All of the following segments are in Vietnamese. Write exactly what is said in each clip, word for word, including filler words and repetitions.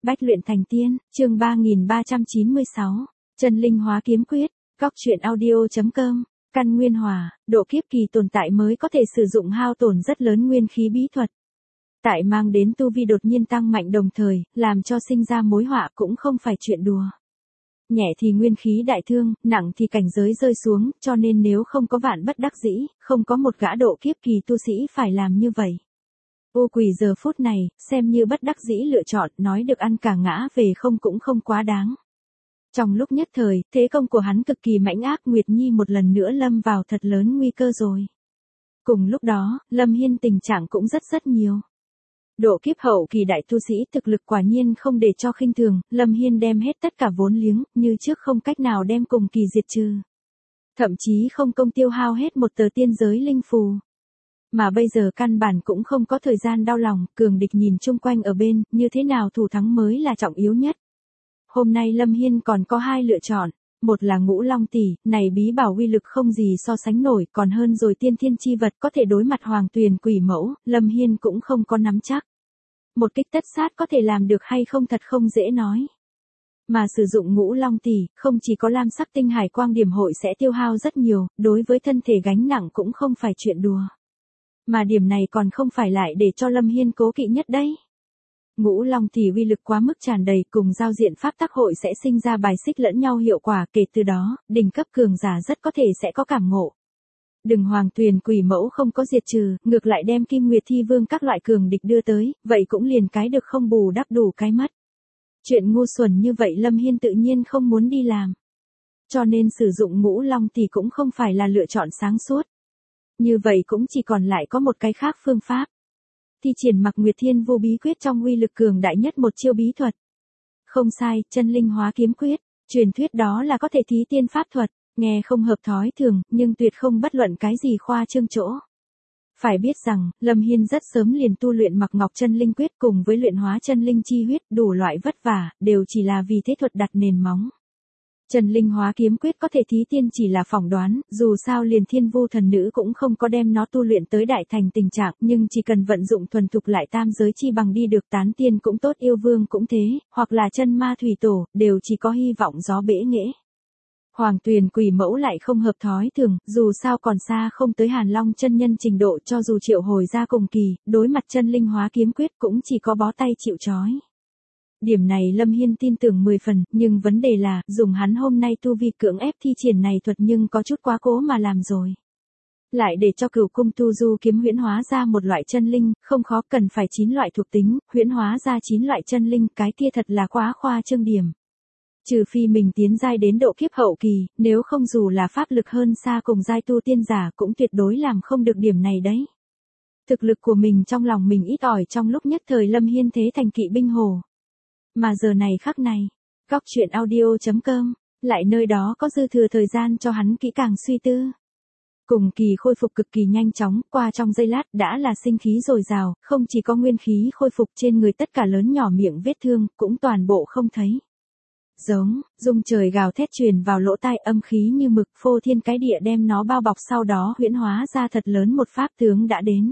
Bách luyện thành tiên, chương ba nghìn ba trăm chín mươi sáu, chân linh hóa kiếm quyết, góc truyện audio.com, căn nguyên hòa, độ kiếp kỳ tồn tại mới có thể sử dụng hao tổn rất lớn nguyên khí bí thuật. Tại mang đến tu vi đột nhiên tăng mạnh đồng thời, làm cho sinh ra mối họa cũng không phải chuyện đùa. Nhẹ thì nguyên khí đại thương, nặng thì cảnh giới rơi xuống, cho nên nếu không có vạn bất đắc dĩ, không có một gã độ kiếp kỳ tu sĩ phải làm như vậy. Ô Quỳ giờ phút này, xem như bất đắc dĩ lựa chọn, nói được ăn cả ngã về không cũng không quá đáng. Trong lúc nhất thời, thế công của hắn cực kỳ mãnh ác, Nguyệt Nhi một lần nữa lâm vào thật lớn nguy cơ rồi. Cùng lúc đó, Lâm Hiên tình trạng cũng rất rất nhiều. Độ kiếp hậu kỳ đại tu sĩ thực lực quả nhiên không để cho khinh thường, Lâm Hiên đem hết tất cả vốn liếng, như trước không cách nào đem cùng kỳ diệt trừ. Thậm chí không công tiêu hao hết một tờ tiên giới linh phù. Mà bây giờ căn bản cũng không có thời gian đau lòng, cường địch nhìn chung quanh ở bên, như thế nào thủ thắng mới là trọng yếu nhất. Hôm nay Lâm Hiên còn có hai lựa chọn, một là Ngũ Long Tỷ, này bí bảo uy lực không gì so sánh nổi, còn hơn rồi tiên thiên chi vật có thể đối mặt Hoàng Tuyền Quỷ Mẫu, Lâm Hiên cũng không có nắm chắc. Một kích tất sát có thể làm được hay không thật không dễ nói. Mà sử dụng Ngũ Long Tỷ, không chỉ có lam sắc tinh hải quang điểm hội sẽ tiêu hao rất nhiều, đối với thân thể gánh nặng cũng không phải chuyện đùa. Mà điểm này còn không phải lại để cho Lâm Hiên cố kỵ nhất đấy. Ngũ Long Tỷ uy lực quá mức tràn đầy, cùng giao diện pháp tắc hội sẽ sinh ra bài xích lẫn nhau hiệu quả, kể từ đó, đỉnh cấp cường giả rất có thể sẽ có cảm ngộ. Đừng Hoàng Tuyền Quỷ Mẫu không có diệt trừ, ngược lại đem Kim Nguyệt Thi Vương các loại cường địch đưa tới, vậy cũng liền cái được không bù đắp đủ cái mất. Chuyện ngu xuẩn như vậy Lâm Hiên tự nhiên không muốn đi làm. Cho nên sử dụng Ngũ Long Tỷ cũng không phải là lựa chọn sáng suốt. Như vậy cũng chỉ còn lại có một cái khác phương pháp. Thi triển Mặc Nguyệt Thiên Vô Bí Quyết trong uy lực cường đại nhất một chiêu bí thuật. Không sai, chân linh hóa kiếm quyết, truyền thuyết đó là có thể thí tiên pháp thuật, nghe không hợp thói thường, nhưng tuyệt không bất luận cái gì khoa trương chỗ. Phải biết rằng, Lâm Hiên rất sớm liền tu luyện Mặc Ngọc chân linh quyết cùng với luyện hóa chân linh chi huyết, đủ loại vất vả, đều chỉ là vì thế thuật đặt nền móng. Chân linh hóa kiếm quyết có thể thí tiên chỉ là phỏng đoán, dù sao liền Thiên Vu thần nữ cũng không có đem nó tu luyện tới đại thành tình trạng, nhưng chỉ cần vận dụng thuần thục lại tam giới chi bằng đi được, tán tiên cũng tốt, yêu vương cũng thế, hoặc là chân ma thủy tổ, đều chỉ có hy vọng gió bể nghễ. Hoàng Tuyền Quỷ Mẫu lại không hợp thói thường, dù sao còn xa không tới Hàn Long chân nhân trình độ, cho dù triệu hồi ra cùng kỳ, đối mặt chân linh hóa kiếm quyết cũng chỉ có bó tay chịu trói. Điểm này Lâm Hiên tin tưởng mười phần, nhưng vấn đề là, dùng hắn hôm nay tu vi cưỡng ép thi triển này thuật nhưng có chút quá cố mà làm rồi. Lại để cho Cửu Cung Tu Du kiếm huyễn hóa ra một loại chân linh, không khó, cần phải chín loại thuộc tính, huyễn hóa ra chín loại chân linh, cái kia thật là quá khoa trương điểm. Trừ phi mình tiến giai đến độ kiếp hậu kỳ, nếu không dù là pháp lực hơn xa cùng giai tu tiên giả cũng tuyệt đối làm không được điểm này đấy. Thực lực của mình trong lòng mình ít ỏi, trong lúc nhất thời Lâm Hiên thế thành kỵ binh hồ. Mà giờ này khắc này, góc truyện audio.com, lại nơi đó có dư thừa thời gian cho hắn kỹ càng suy tư. Cùng kỳ khôi phục cực kỳ nhanh chóng, qua trong giây lát đã là sinh khí dồi dào, không chỉ có nguyên khí khôi phục, trên người tất cả lớn nhỏ miệng vết thương, cũng toàn bộ không thấy. Giống, rung trời gào thét truyền vào lỗ tai, âm khí như mực, phô thiên cái địa đem nó bao bọc, sau đó huyễn hóa ra thật lớn một pháp tướng đã đến.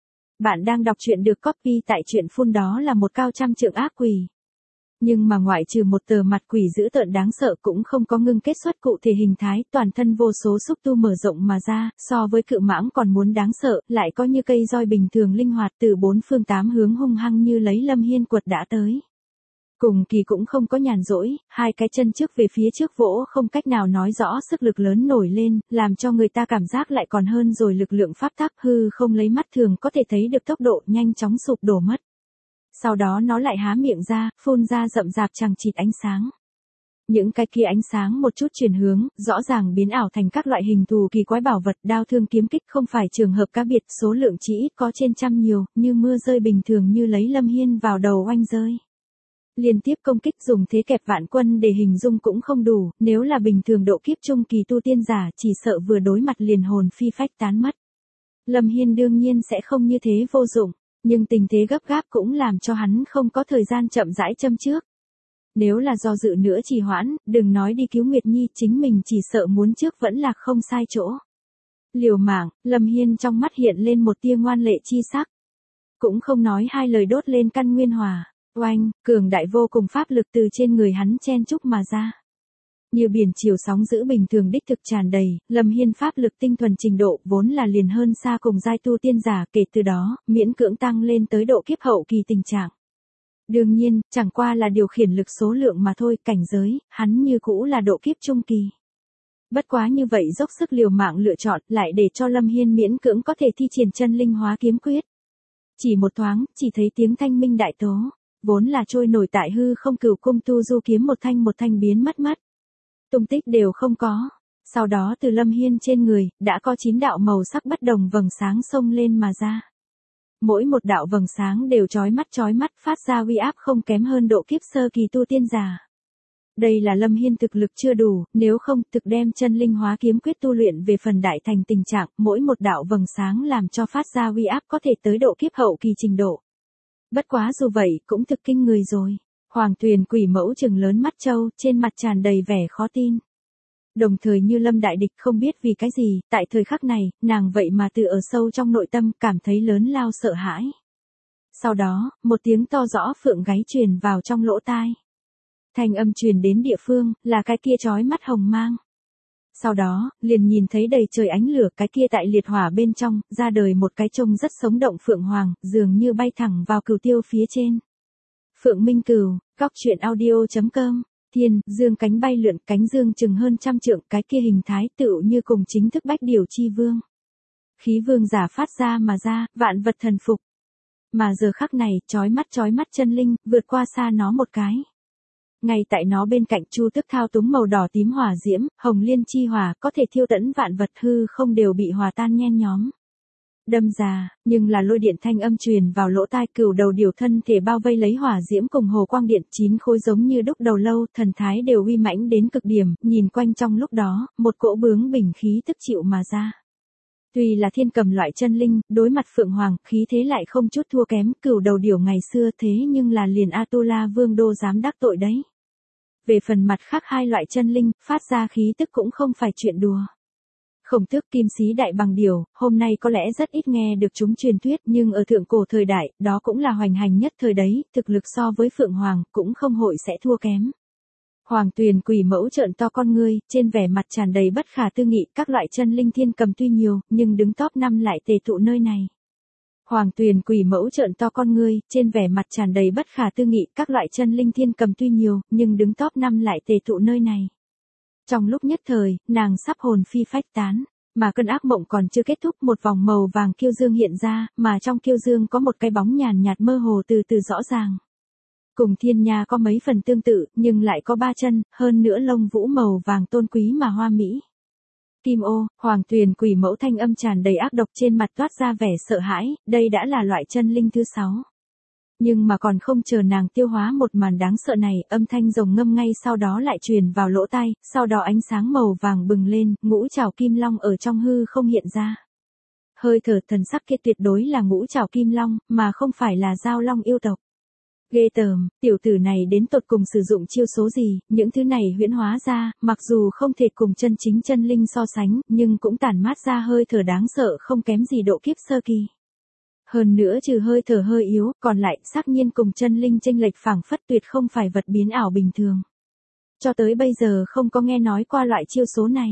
Bạn đang đọc truyện được copy tại truyện phun, đó là một cao trăm trượng ác quỷ. Nhưng mà ngoại trừ một tờ mặt quỷ dữ tợn đáng sợ cũng không có ngưng kết xuất cụ thể hình thái, toàn thân vô số xúc tu mở rộng mà ra, so với cự mãng còn muốn đáng sợ, lại có như cây roi bình thường linh hoạt, từ bốn phương tám hướng hung hăng như lấy Lâm Hiên quật đã tới. Cùng kỳ cũng không có nhàn rỗi, hai cái chân trước về phía trước vỗ, không cách nào nói rõ sức lực lớn nổi lên, làm cho người ta cảm giác lại còn hơn rồi lực lượng pháp tắc, hư không lấy mắt thường có thể thấy được tốc độ nhanh chóng sụp đổ mất. Sau đó nó lại há miệng ra, phun ra rậm rạp chằng chịt ánh sáng. Những cái kia ánh sáng một chút chuyển hướng, rõ ràng biến ảo thành các loại hình thù kỳ quái bảo vật, đao thương kiếm kích, không phải trường hợp cá biệt, số lượng chỉ ít có trên trăm nhiều, như mưa rơi bình thường, như lấy Lâm Hiên vào đầu oanh rơi. Liên tiếp công kích dùng thế kẹp vạn quân để hình dung cũng không đủ, nếu là bình thường độ kiếp trung kỳ tu tiên giả chỉ sợ vừa đối mặt liền hồn phi phách tán mất. Lâm Hiên đương nhiên sẽ không như thế vô dụng, nhưng tình thế gấp gáp cũng làm cho hắn không có thời gian chậm rãi châm trước. Nếu là do dự nữa trì hoãn, đừng nói đi cứu Nguyệt Nhi, chính mình chỉ sợ muốn trước vẫn là không sai chỗ. Liều mạng, Lâm Hiên trong mắt hiện lên một tia ngoan lệ chi sắc. Cũng không nói hai lời đốt lên căn nguyên hòa. Oanh, cường đại vô cùng pháp lực từ trên người hắn chen chúc mà ra. Như biển chiều sóng dữ bình thường đích thực tràn đầy, Lâm Hiên pháp lực tinh thuần trình độ vốn là liền hơn xa cùng giai tu tiên giả, kể từ đó, miễn cưỡng tăng lên tới độ kiếp hậu kỳ tình trạng. Đương nhiên, chẳng qua là điều khiển lực số lượng mà thôi, cảnh giới, hắn như cũ là độ kiếp trung kỳ. Bất quá như vậy dốc sức liều mạng lựa chọn lại để cho Lâm Hiên miễn cưỡng có thể thi triển chân linh hóa kiếm quyết. Chỉ một thoáng, chỉ thấy tiếng thanh minh đại tố, vốn là trôi nổi tại hư không cửu cung tu du kiếm một thanh một thanh biến mất mất. Tung tích đều không có. Sau đó từ Lâm Hiên trên người, đã có chín đạo màu sắc bất đồng vầng sáng xông lên mà ra. Mỗi một đạo vầng sáng đều chói mắt chói mắt phát ra uy áp không kém hơn độ kiếp sơ kỳ tu tiên giả. Đây là Lâm Hiên thực lực chưa đủ, nếu không thực đem chân linh hóa kiếm quyết tu luyện về phần đại thành tình trạng, mỗi một đạo vầng sáng làm cho phát ra uy áp có thể tới độ kiếp hậu kỳ trình độ. Bất quá dù vậy, cũng thực kinh người rồi. Hoàng Tuyền quỷ mẫu trừng lớn mắt trâu, trên mặt tràn đầy vẻ khó tin. Đồng thời như Lâm đại địch không biết vì cái gì, tại thời khắc này, nàng vậy mà từ ở sâu trong nội tâm cảm thấy lớn lao sợ hãi. Sau đó, một tiếng to rõ phượng gáy truyền vào trong lỗ tai. Thanh âm truyền đến địa phương, là cái kia chói mắt hồng mang. Sau đó, liền nhìn thấy đầy trời ánh lửa, cái kia tại liệt hỏa bên trong, ra đời một cái trông rất sống động phượng hoàng, dường như bay thẳng vào cửu tiêu phía trên. Phượng Minh Cửu, góc truyện audio chấm com, thiên, dương cánh bay lượn, cánh dương chừng hơn trăm trượng, cái kia hình thái tựu như cùng chính thức bách điều chi vương. Khí vương giả phát ra mà ra, vạn vật thần phục. Mà giờ khắc này, chói mắt chói mắt chân linh, vượt qua xa nó một cái. Ngay tại nó bên cạnh Chu Tức thao túng màu đỏ tím hỏa diễm, hồng liên chi hỏa, có thể thiêu tẫn vạn vật hư không đều bị hòa tan nhen nhóm. Đâm ra, nhưng là lôi điện thanh âm truyền vào lỗ tai, cửu đầu điều thân thể bao vây lấy hỏa diễm cùng hồ quang điện, chín khối giống như đúc đầu lâu, thần thái đều uy mãnh đến cực điểm, nhìn quanh trong lúc đó, một cỗ bướng bỉnh khí tức chịu mà ra. Tuy là thiên cầm loại chân linh, đối mặt phượng hoàng, khí thế lại không chút thua kém, cửu đầu điều ngày xưa thế nhưng là liền Atula vương đô dám đắc tội đấy. Về phần mặt khác hai loại chân linh, phát ra khí tức cũng không phải chuyện đùa. Khổng Tước Kim Xí Đại Bằng Điểu, hôm nay có lẽ rất ít nghe được chúng truyền thuyết, nhưng ở thượng cổ thời đại, đó cũng là hoành hành nhất thời đấy, thực lực so với Phượng Hoàng, cũng không hội sẽ thua kém. Hoàng Tuyền quỷ mẫu trợn to con ngươi, trên vẻ mặt tràn đầy bất khả tư nghị, các loại chân linh thiên cầm tuy nhiều, nhưng đứng top năm lại tề tụ nơi này. Hoàng Tuyền quỷ mẫu trợn to con ngươi, trên vẻ mặt tràn đầy bất khả tư nghị, các loại chân linh thiên cầm tuy nhiều, nhưng đứng top năm lại tề tụ nơi này. Trong lúc nhất thời, nàng sắp hồn phi phách tán, mà cơn ác mộng còn chưa kết thúc, một vòng màu vàng kiêu dương hiện ra, mà trong kiêu dương có một cái bóng nhàn nhạt mơ hồ từ từ rõ ràng. Cùng thiên nha có mấy phần tương tự, nhưng lại có ba chân, hơn nữa lông vũ màu vàng tôn quý mà hoa mỹ. Kim ô, Hoàng Tuyền quỷ mẫu thanh âm tràn đầy ác độc, trên mặt toát ra vẻ sợ hãi, đây đã là loại chân linh thứ sáu. Nhưng mà còn không chờ nàng tiêu hóa một màn đáng sợ này, âm thanh rồng ngâm ngay sau đó lại truyền vào lỗ tai, sau đó ánh sáng màu vàng bừng lên, ngũ trảo kim long ở trong hư không hiện ra. Hơi thở thần sắc kia tuyệt đối là ngũ trảo kim long, mà không phải là giao long yêu tộc. Ghê tởm, tiểu tử này đến tột cùng sử dụng chiêu số gì, những thứ này huyễn hóa ra, mặc dù không thể cùng chân chính chân linh so sánh, nhưng cũng tản mát ra hơi thở đáng sợ không kém gì độ kiếp sơ kỳ. Hơn nữa trừ hơi thở hơi yếu, còn lại xác nhiên cùng chân linh chênh lệch phảng phất tuyệt không phải vật biến ảo bình thường. Cho tới bây giờ không có nghe nói qua loại chiêu số này.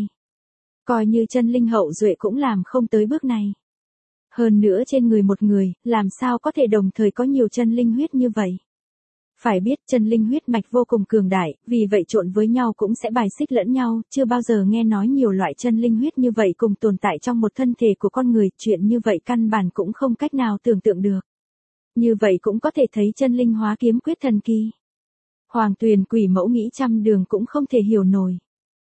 Coi như chân linh hậu duệ cũng làm không tới bước này. Hơn nữa trên người một người, làm sao có thể đồng thời có nhiều chân linh huyết như vậy. Phải biết chân linh huyết mạch vô cùng cường đại, vì vậy trộn với nhau cũng sẽ bài xích lẫn nhau, chưa bao giờ nghe nói nhiều loại chân linh huyết như vậy cùng tồn tại trong một thân thể của con người, chuyện như vậy căn bản cũng không cách nào tưởng tượng được. Như vậy cũng có thể thấy chân linh hóa kiếm quyết thần kỳ. Hoàng Tuyền quỷ mẫu nghĩ trăm đường cũng không thể hiểu nổi.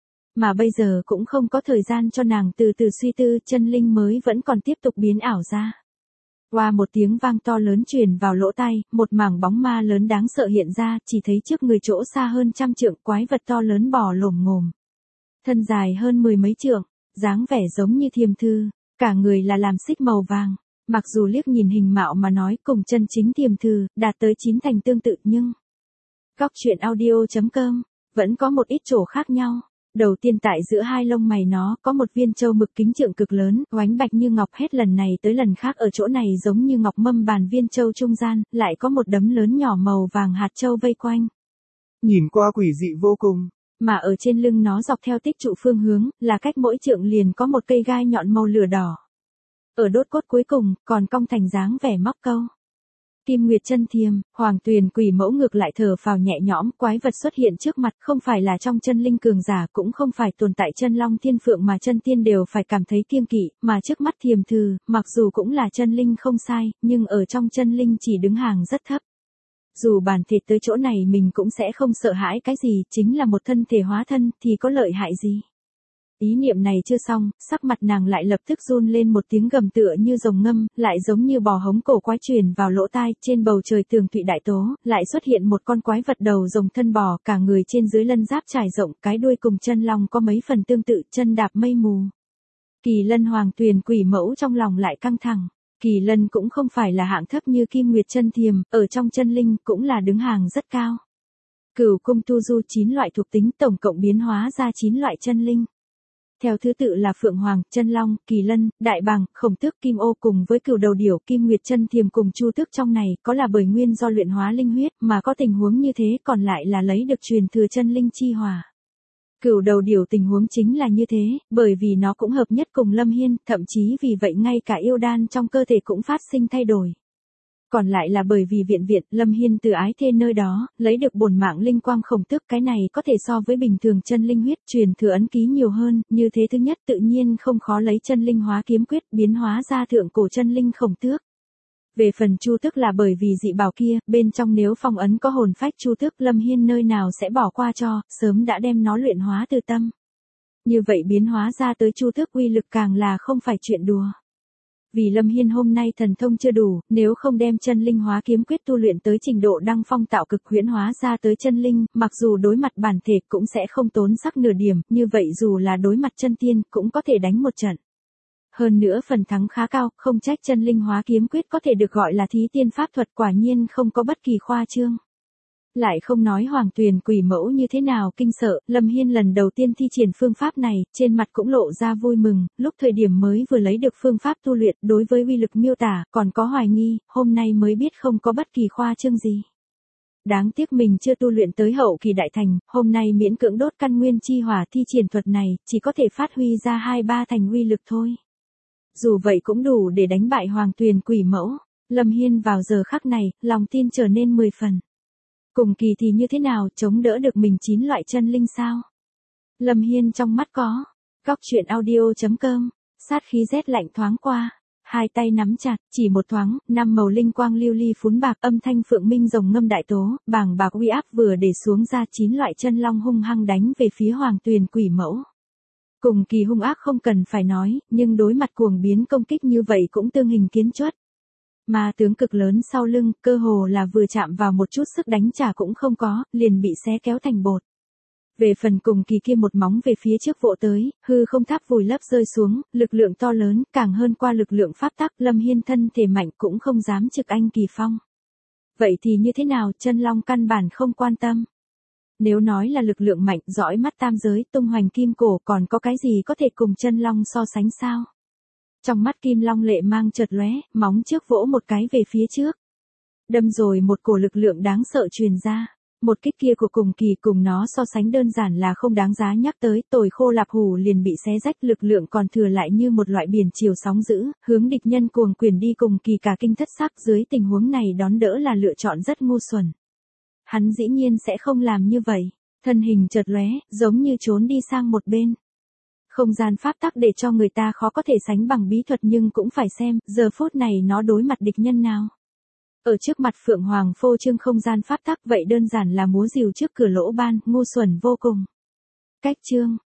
Mà bây giờ cũng không có thời gian cho nàng từ từ suy tư, chân linh mới vẫn còn tiếp tục biến ảo ra. Qua một tiếng vang to lớn truyền vào lỗ tai, một mảng bóng ma lớn đáng sợ hiện ra, chỉ thấy trước người chỗ xa hơn trăm trượng, quái vật to lớn bò lồm ngồm. Thân dài hơn mười mấy trượng, dáng vẻ giống như thiềm thư, cả người là làm xích màu vàng. Mặc dù liếc nhìn hình mạo mà nói cùng chân chính thiềm thư, đạt tới chín thành tương tự nhưng... Góc truyện audio chấm com, vẫn có một ít chỗ khác nhau. Đầu tiên tại giữa hai lông mày nó có một viên châu mực kính trượng cực lớn, oánh bạch như ngọc, hết lần này tới lần khác ở chỗ này giống như ngọc mâm bàn viên châu trung gian, lại có một đấm lớn nhỏ màu vàng hạt châu vây quanh. Nhìn qua quỷ dị vô cùng. Mà ở trên lưng nó dọc theo tích trụ phương hướng, là cách mỗi trượng liền có một cây gai nhọn màu lửa đỏ. Ở đốt cốt cuối cùng, còn cong thành dáng vẻ móc câu. Kim Nguyệt chân thiềm, Hoàng Tuyền quỷ mẫu ngược lại thở phào nhẹ nhõm, quái vật xuất hiện trước mặt, không phải là trong chân linh cường giả, cũng không phải tồn tại chân long thiên phượng mà chân tiên đều phải cảm thấy kiêng kỵ, mà trước mắt thiềm thừ, mặc dù cũng là chân linh không sai, nhưng ở trong chân linh chỉ đứng hàng rất thấp. Dù bản thể tới chỗ này mình cũng sẽ không sợ hãi cái gì, chính là một thân thể hóa thân thì có lợi hại gì. Ý niệm này chưa xong, sắc mặt nàng lại lập tức run lên, một tiếng gầm tựa như rồng ngâm, lại giống như bò hống cổ quái truyền vào lỗ tai. Trên bầu trời tường thụy đại tố, lại xuất hiện một con quái vật đầu rồng thân bò, cả người trên dưới lân giáp trải rộng, cái đuôi cùng chân long có mấy phần tương tự, chân đạp mây mù. Kỳ Lân Hoàng Tuyền quỷ mẫu trong lòng lại căng thẳng. Kỳ Lân cũng không phải là hạng thấp như Kim Nguyệt chân thiềm, ở trong chân linh cũng là đứng hàng rất cao. Cửu cung tu du chín loại thuộc tính tổng cộng biến hóa ra chín loại chân linh. Theo thứ tự là Phượng Hoàng, Chân Long, Kỳ Lân, Đại Bàng, Khổng Tước, Kim Ô cùng với Cửu Đầu Điểu, Kim Nguyệt chân thiềm cùng Chu Tước trong này có là bởi nguyên do luyện hóa linh huyết mà có tình huống như thế, còn lại là lấy được truyền thừa chân linh chi hỏa. Cửu Đầu Điểu tình huống chính là như thế, bởi vì nó cũng hợp nhất cùng Lâm Hiên, thậm chí vì vậy ngay cả yêu đan trong cơ thể cũng phát sinh thay đổi. Còn lại là bởi vì viện viện, Lâm Hiên từ ái thê nơi đó, lấy được bổn mạng linh quang Khổng Tước, cái này có thể so với bình thường chân linh huyết truyền thừa ấn ký nhiều hơn, như thế thứ nhất tự nhiên không khó lấy chân linh hóa kiếm quyết biến hóa ra thượng cổ chân linh Khổng Tước. Về phần Chu Tước là bởi vì dị bảo kia, bên trong nếu phong ấn có hồn phách Chu Tước, Lâm Hiên nơi nào sẽ bỏ qua cho, sớm đã đem nó luyện hóa từ tâm. Như vậy biến hóa ra tới Chu Tước uy lực càng là không phải chuyện đùa. Vì Lâm Hiên hôm nay thần thông chưa đủ, nếu không đem chân linh hóa kiếm quyết tu luyện tới trình độ đăng phong tạo cực huyễn hóa ra tới chân linh, mặc dù đối mặt bản thể cũng sẽ không tốn sắc nửa điểm, như vậy dù là đối mặt chân tiên cũng có thể đánh một trận. Hơn nữa phần thắng khá cao, không trách chân linh hóa kiếm quyết có thể được gọi là thí tiên pháp thuật, quả nhiên không có bất kỳ khoa trương. Lại không nói Hoàng Tuyền quỷ mẫu như thế nào kinh sợ, Lâm Hiên lần đầu tiên thi triển phương pháp này, trên mặt cũng lộ ra vui mừng, lúc thời điểm mới vừa lấy được phương pháp tu luyện, đối với uy lực miêu tả, còn có hoài nghi, hôm nay mới biết không có bất kỳ khoa trương gì. Đáng tiếc mình chưa tu luyện tới hậu kỳ đại thành, hôm nay miễn cưỡng đốt căn nguyên chi hỏa thi triển thuật này, chỉ có thể phát huy ra hai ba thành uy lực thôi. Dù vậy cũng đủ để đánh bại Hoàng Tuyền quỷ mẫu, Lâm Hiên vào giờ khắc này, lòng tin trở nên mười phần. Cùng kỳ thì như thế nào, chống đỡ được mình chín loại chân linh sao? Lâm Hiên trong mắt có. Góc truyện audio chấm com, sát khí rét lạnh thoáng qua. Hai tay nắm chặt, chỉ một thoáng, năm màu linh quang lưu ly phún bạc, âm thanh phượng minh rồng ngâm đại tố, bàng bạc uy áp vừa để xuống ra, chín loại chân long hung hăng đánh về phía Hoàng Tuyền quỷ mẫu. Cùng kỳ hung ác không cần phải nói, nhưng đối mặt cuồng biến công kích như vậy cũng tương hình kiến chuất. Mà tướng cực lớn sau lưng, cơ hồ là vừa chạm vào một chút sức đánh trả cũng không có, liền bị xé kéo thành bột. Về phần cùng kỳ kia một móng về phía trước vỗ tới, hư không tháp vùi lấp rơi xuống, lực lượng to lớn, càng hơn qua lực lượng pháp tắc, Lâm Hiên thân thể mạnh cũng không dám trực anh kỳ phong. Vậy thì như thế nào, chân long căn bản không quan tâm. Nếu nói là lực lượng mạnh, dõi mắt tam giới, tung hoành kim cổ, còn có cái gì có thể cùng chân long so sánh sao? Trong mắt Kim Long lệ mang chợt lóe, móng trước vỗ một cái về phía trước. Đâm rồi một cổ lực lượng đáng sợ truyền ra. Một kích kia của cùng kỳ cùng nó so sánh đơn giản là không đáng giá nhắc tới, tồi khô lạp hủ liền bị xé rách, lực lượng còn thừa lại như một loại biển chiều sóng dữ, hướng địch nhân cuồng quyền đi, cùng kỳ cả kinh thất sắc, dưới tình huống này đón đỡ là lựa chọn rất ngu xuẩn. Hắn dĩ nhiên sẽ không làm như vậy, thân hình chợt lóe, giống như trốn đi sang một bên. Không gian pháp tắc để cho người ta khó có thể sánh bằng bí thuật, nhưng cũng phải xem, giờ phút này nó đối mặt địch nhân nào. Ở trước mặt Phượng Hoàng phô trương không gian pháp tắc, vậy đơn giản là múa rìu trước cửa lỗ ban, ngu xuẩn vô cùng. Cách chương,